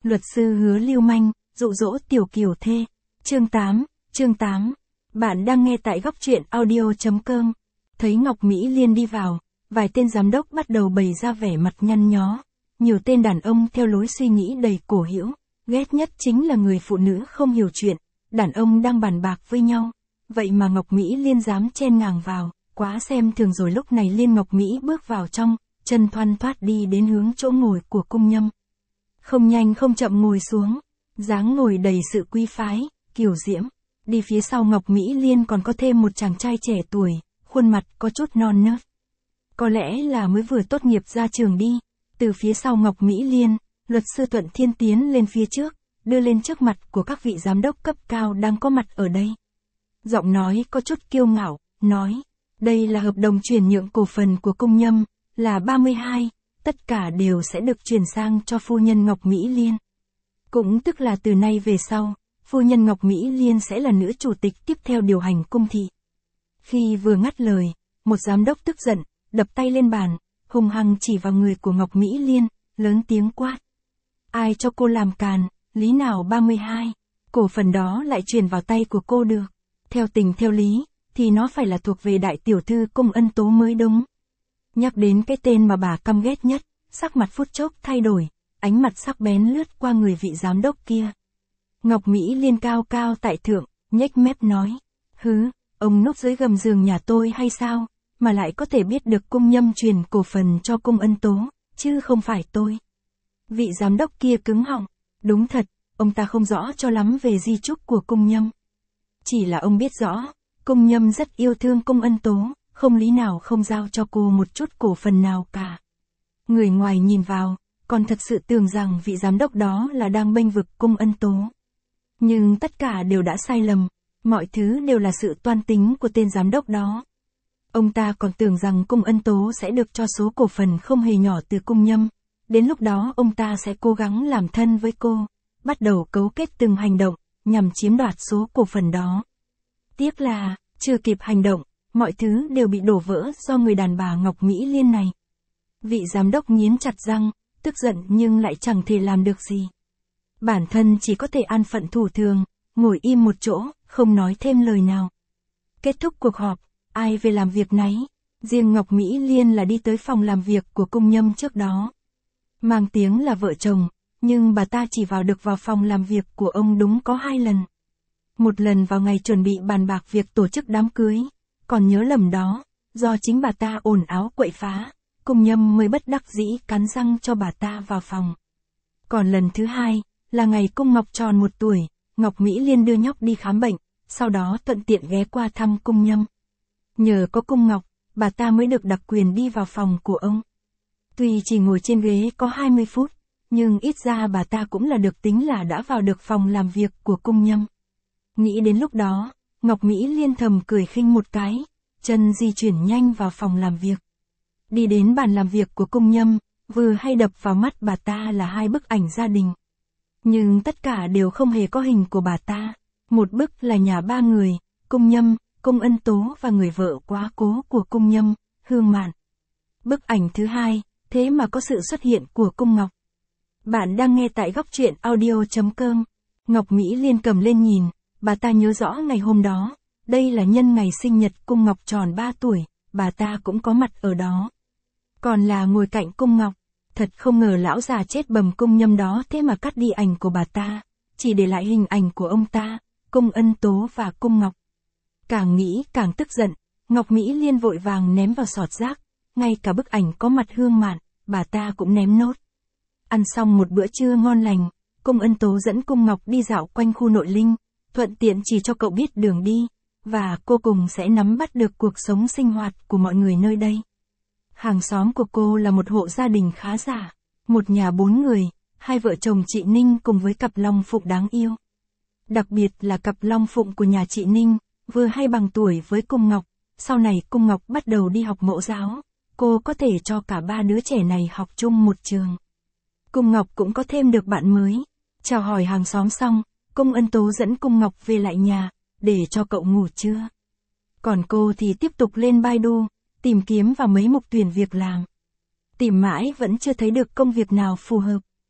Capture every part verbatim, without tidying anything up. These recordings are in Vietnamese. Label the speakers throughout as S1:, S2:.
S1: Luật sư Hứa lưu manh, dụ dỗ tiểu kiều thê. Chương tám, chương tám. Bạn đang nghe tại góc truyện audio chấm com. Thấy Ngọc Mỹ Liên đi vào, vài tên giám đốc bắt đầu bày ra vẻ mặt nhăn nhó. Nhiều tên đàn ông theo lối suy nghĩ đầy cổ hữu, ghét nhất chính là người phụ nữ không hiểu chuyện. Đàn ông đang bàn bạc với nhau, vậy mà Ngọc Mỹ Liên dám chen ngang vào, quá xem thường rồi. Lúc này Liên Ngọc Mỹ bước vào trong, chân thoăn thoắt đi đến hướng chỗ ngồi của cung nhâm. Không nhanh không chậm ngồi xuống, dáng ngồi đầy sự quý phái, kiều diễm. Đi phía sau Ngọc Mỹ Liên còn có thêm một chàng trai trẻ tuổi, khuôn mặt có chút non nớt. Có lẽ là mới vừa tốt nghiệp ra trường đi. Từ phía sau Ngọc Mỹ Liên, luật sư Thuận Thiên tiến lên phía trước, đưa lên trước mặt của các vị giám đốc cấp cao đang có mặt ở đây. Giọng nói có chút kiêu ngạo, nói, đây là hợp đồng chuyển nhượng cổ phần của cung nhâm, là ba mươi hai, tất cả đều sẽ được chuyển sang cho phu nhân Ngọc Mỹ Liên. Cũng tức là từ nay về sau, phu nhân Ngọc Mỹ Liên sẽ là nữ chủ tịch tiếp theo điều hành cung thị. Khi vừa ngắt lời, một giám đốc tức giận, đập tay lên bàn, hung hăng chỉ vào người của Ngọc Mỹ Liên, lớn tiếng quát. Ai cho cô làm càn, lý nào ba mươi hai, cổ phần đó lại chuyển vào tay của cô được. Theo tình theo lý, thì nó phải là thuộc về đại tiểu thư Cung Ân Tố mới đúng. Nhắc đến cái tên mà bà căm ghét nhất, sắc mặt phút chốc thay đổi, ánh mặt sắc bén lướt qua người vị giám đốc kia. Ngọc Mỹ Liên cao cao tại thượng, nhếch mép nói, hứ, ông núp dưới gầm giường nhà tôi hay sao, mà lại có thể biết được cung nhâm truyền cổ phần cho Cung Ân Tố, chứ không phải tôi. Vị giám đốc kia cứng họng, đúng thật, ông ta không rõ cho lắm về di chúc của cung nhâm. Chỉ là ông biết rõ, cung nhâm rất yêu thương Cung Ân Tố, không lý nào không giao cho cô một chút cổ phần nào cả. Người ngoài nhìn vào, còn thật sự tưởng rằng vị giám đốc đó là đang bênh vực Cung Ân Tố. Nhưng tất cả đều đã sai lầm, mọi thứ đều là sự toan tính của tên giám đốc đó. Ông ta còn tưởng rằng Cung Ân Tố sẽ được cho số cổ phần không hề nhỏ từ cung nhâm. Đến lúc đó ông ta sẽ cố gắng làm thân với cô, bắt đầu cấu kết từng hành động, nhằm chiếm đoạt số cổ phần đó. Tiếc là, chưa kịp hành động, mọi thứ đều bị đổ vỡ do người đàn bà Ngọc Mỹ Liên này. Vị giám đốc nghiến chặt răng, tức giận nhưng lại chẳng thể làm được gì. Bản thân chỉ có thể an phận thủ thường, ngồi im một chỗ, không nói thêm lời nào. Kết thúc cuộc họp, ai về làm việc nấy, riêng Ngọc Mỹ Liên là đi tới phòng làm việc của cung nhâm trước đó. Mang tiếng là vợ chồng, nhưng bà ta chỉ vào được vào phòng làm việc của ông đúng có hai lần. Một lần vào ngày chuẩn bị bàn bạc việc tổ chức đám cưới, còn nhớ lầm đó, do chính bà ta ồn áo quậy phá, cung nhâm mới bất đắc dĩ cắn răng cho bà ta vào phòng. Còn lần thứ hai, là ngày cung Ngọc tròn một tuổi, Ngọc Mỹ Liên đưa nhóc đi khám bệnh, sau đó thuận tiện ghé qua thăm cung nhâm. Nhờ có cung Ngọc, bà ta mới được đặc quyền đi vào phòng của ông. Tuy chỉ ngồi trên ghế có hai mươi phút, nhưng ít ra bà ta cũng là được tính là đã vào được phòng làm việc của cung nhâm. Nghĩ đến lúc đó, Ngọc Mỹ Liên thầm cười khinh một cái, chân di chuyển nhanh vào phòng làm việc. Đi đến bàn làm việc của cung nhâm, vừa hay đập vào mắt bà ta là hai bức ảnh gia đình. Nhưng tất cả đều không hề có hình của bà ta. Một bức là nhà ba người, cung nhâm, Cung Ân Tố và người vợ quá cố của cung nhâm, Hương Mạn. Bức ảnh thứ hai, thế mà có sự xuất hiện của cung Ngọc. Bạn đang nghe tại góc truyện audio chấm com. Ngọc Mỹ Liên cầm lên nhìn, bà ta nhớ rõ ngày hôm đó, đây là nhân ngày sinh nhật cung Ngọc tròn ba tuổi, bà ta cũng có mặt ở đó. Còn là ngồi cạnh cung Ngọc, thật không ngờ lão già chết bầm cung nhâm đó thế mà cắt đi ảnh của bà ta, chỉ để lại hình ảnh của ông ta, Cung Ân Tố và cung Ngọc. Càng nghĩ càng tức giận, Ngọc Mỹ Liên vội vàng ném vào sọt rác, ngay cả bức ảnh có mặt Hương Mạn, bà ta cũng ném nốt. Ăn xong một bữa trưa ngon lành, Cung Ân Tố dẫn cung Ngọc đi dạo quanh khu nội linh, thuận tiện chỉ cho cậu biết đường đi, và cô cùng sẽ nắm bắt được cuộc sống sinh hoạt của mọi người nơi đây. Hàng xóm của cô là một hộ gia đình khá giả, một nhà bốn người, hai vợ chồng chị Ninh cùng với cặp long phụng đáng yêu. Đặc biệt là cặp long phụng của nhà chị Ninh, vừa hay bằng tuổi với cung Ngọc, sau này cung Ngọc bắt đầu đi học mẫu giáo, cô có thể cho cả ba đứa trẻ này học chung một trường. Cung Ngọc cũng có thêm được bạn mới. Chào hỏi hàng xóm xong, Cung Ân Tố dẫn cung Ngọc về lại nhà, để cho cậu ngủ trưa. Còn cô thì tiếp tục lên Baidu, tìm kiếm vào mấy mục tuyển việc làm. Tìm mãi vẫn chưa thấy được công việc nào phù hợp.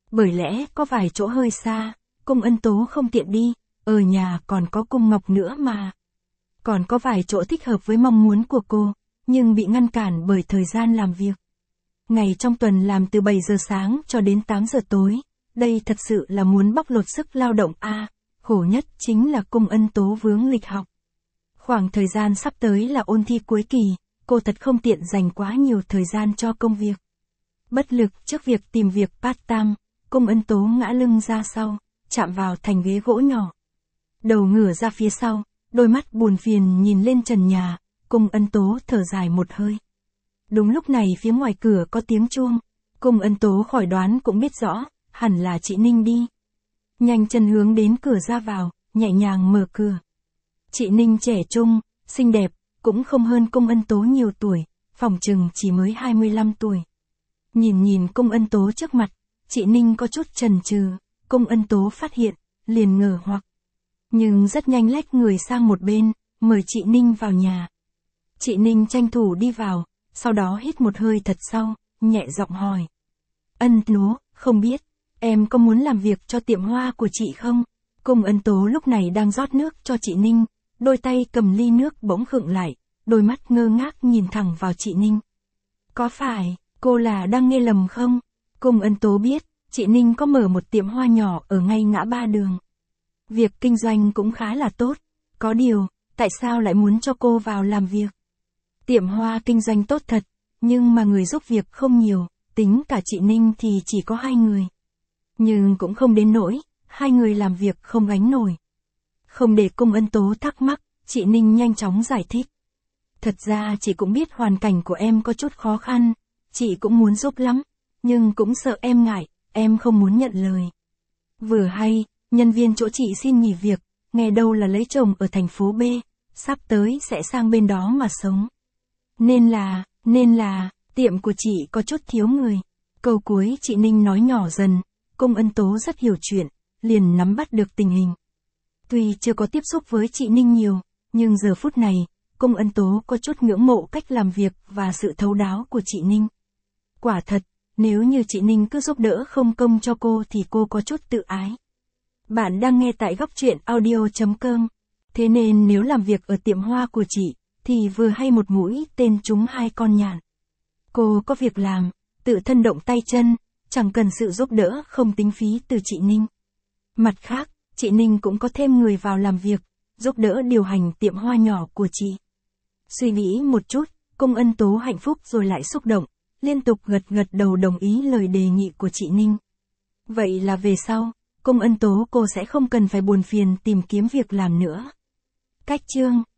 S1: Bởi lẽ có vài chỗ hơi xa, cung Ân Tố không tiện đi, ở nhà còn có cung Ngọc nữa mà. Còn có vài chỗ thích hợp với mong muốn của cô, nhưng bị ngăn cản bởi thời gian làm việc. Ngày trong tuần làm từ bảy giờ sáng cho đến tám giờ tối, đây thật sự là muốn bóc lột sức lao động a. À, khổ nhất chính là cung Ân Tố vướng lịch học. Khoảng thời gian sắp tới là ôn thi cuối kỳ, cô thật không tiện dành quá nhiều thời gian cho công việc. Bất lực trước việc tìm việc part-time, cung Ân Tố ngã lưng ra sau, chạm vào thành ghế gỗ nhỏ. Đầu ngửa ra phía sau, đôi mắt buồn phiền nhìn lên trần nhà, cung Ân Tố thở dài một hơi. Đúng lúc này phía ngoài cửa có tiếng chuông, cung Ân Tố khỏi đoán cũng biết rõ, hẳn là chị Ninh đi. Nhanh chân hướng đến cửa ra vào, nhẹ nhàng mở cửa. Chị Ninh trẻ trung, xinh đẹp, cũng không hơn cung Ân Tố nhiều tuổi, phỏng chừng chỉ mới hai mươi lăm tuổi. Nhìn nhìn cung Ân Tố trước mặt, chị Ninh có chút chần chừ, cung Ân Tố phát hiện, liền ngờ hoặc. Nhưng rất nhanh lách người sang một bên, mời chị Ninh vào nhà. Chị Ninh tranh thủ đi vào, sau đó hít một hơi thật sâu, nhẹ giọng hỏi. Ân Tố, không biết, em có muốn làm việc cho tiệm hoa của chị không? Cung Ân Tố lúc này đang rót nước cho chị Ninh, đôi tay cầm ly nước bỗng khựng lại, đôi mắt ngơ ngác nhìn thẳng vào chị Ninh. Có phải, cô là đang nghe lầm không? Cung Ân Tố biết, chị Ninh có mở một tiệm hoa nhỏ ở ngay ngã ba đường. Việc kinh doanh cũng khá là tốt, có điều, tại sao lại muốn cho cô vào làm việc? Tiệm hoa kinh doanh tốt thật, nhưng mà người giúp việc không nhiều, tính cả chị Ninh thì chỉ có hai người. Nhưng cũng không đến nỗi, hai người làm việc không gánh nổi. Không để cung Ân Tố thắc mắc, chị Ninh nhanh chóng giải thích. Thật ra chị cũng biết hoàn cảnh của em có chút khó khăn, chị cũng muốn giúp lắm, nhưng cũng sợ em ngại, em không muốn nhận lời. Vừa hay, nhân viên chỗ chị xin nghỉ việc, nghe đâu là lấy chồng ở thành phố B, sắp tới sẽ sang bên đó mà sống. Nên là, nên là, tiệm của chị có chút thiếu người. Câu cuối chị Ninh nói nhỏ dần, cung Ân Tố rất hiểu chuyện, liền nắm bắt được tình hình. Tuy chưa có tiếp xúc với chị Ninh nhiều, nhưng giờ phút này, cung Ân Tố có chút ngưỡng mộ cách làm việc và sự thấu đáo của chị Ninh. Quả thật, nếu như chị Ninh cứ giúp đỡ không công cho cô thì cô có chút tự ái. Bạn đang nghe tại góc truyện audio chấm com. Thế nên nếu làm việc ở tiệm hoa của chị, thì vừa hay một mũi tên trúng hai con nhạn. Cô có việc làm, tự thân động tay chân, chẳng cần sự giúp đỡ không tính phí từ chị Ninh. Mặt khác, chị Ninh cũng có thêm người vào làm việc, giúp đỡ điều hành tiệm hoa nhỏ của chị. Suy nghĩ một chút, cung Ân Tố hạnh phúc rồi lại xúc động, liên tục gật gật đầu đồng ý lời đề nghị của chị Ninh. Vậy là về sau, cung Ân Tố cô sẽ không cần phải buồn phiền tìm kiếm việc làm nữa. Cách chương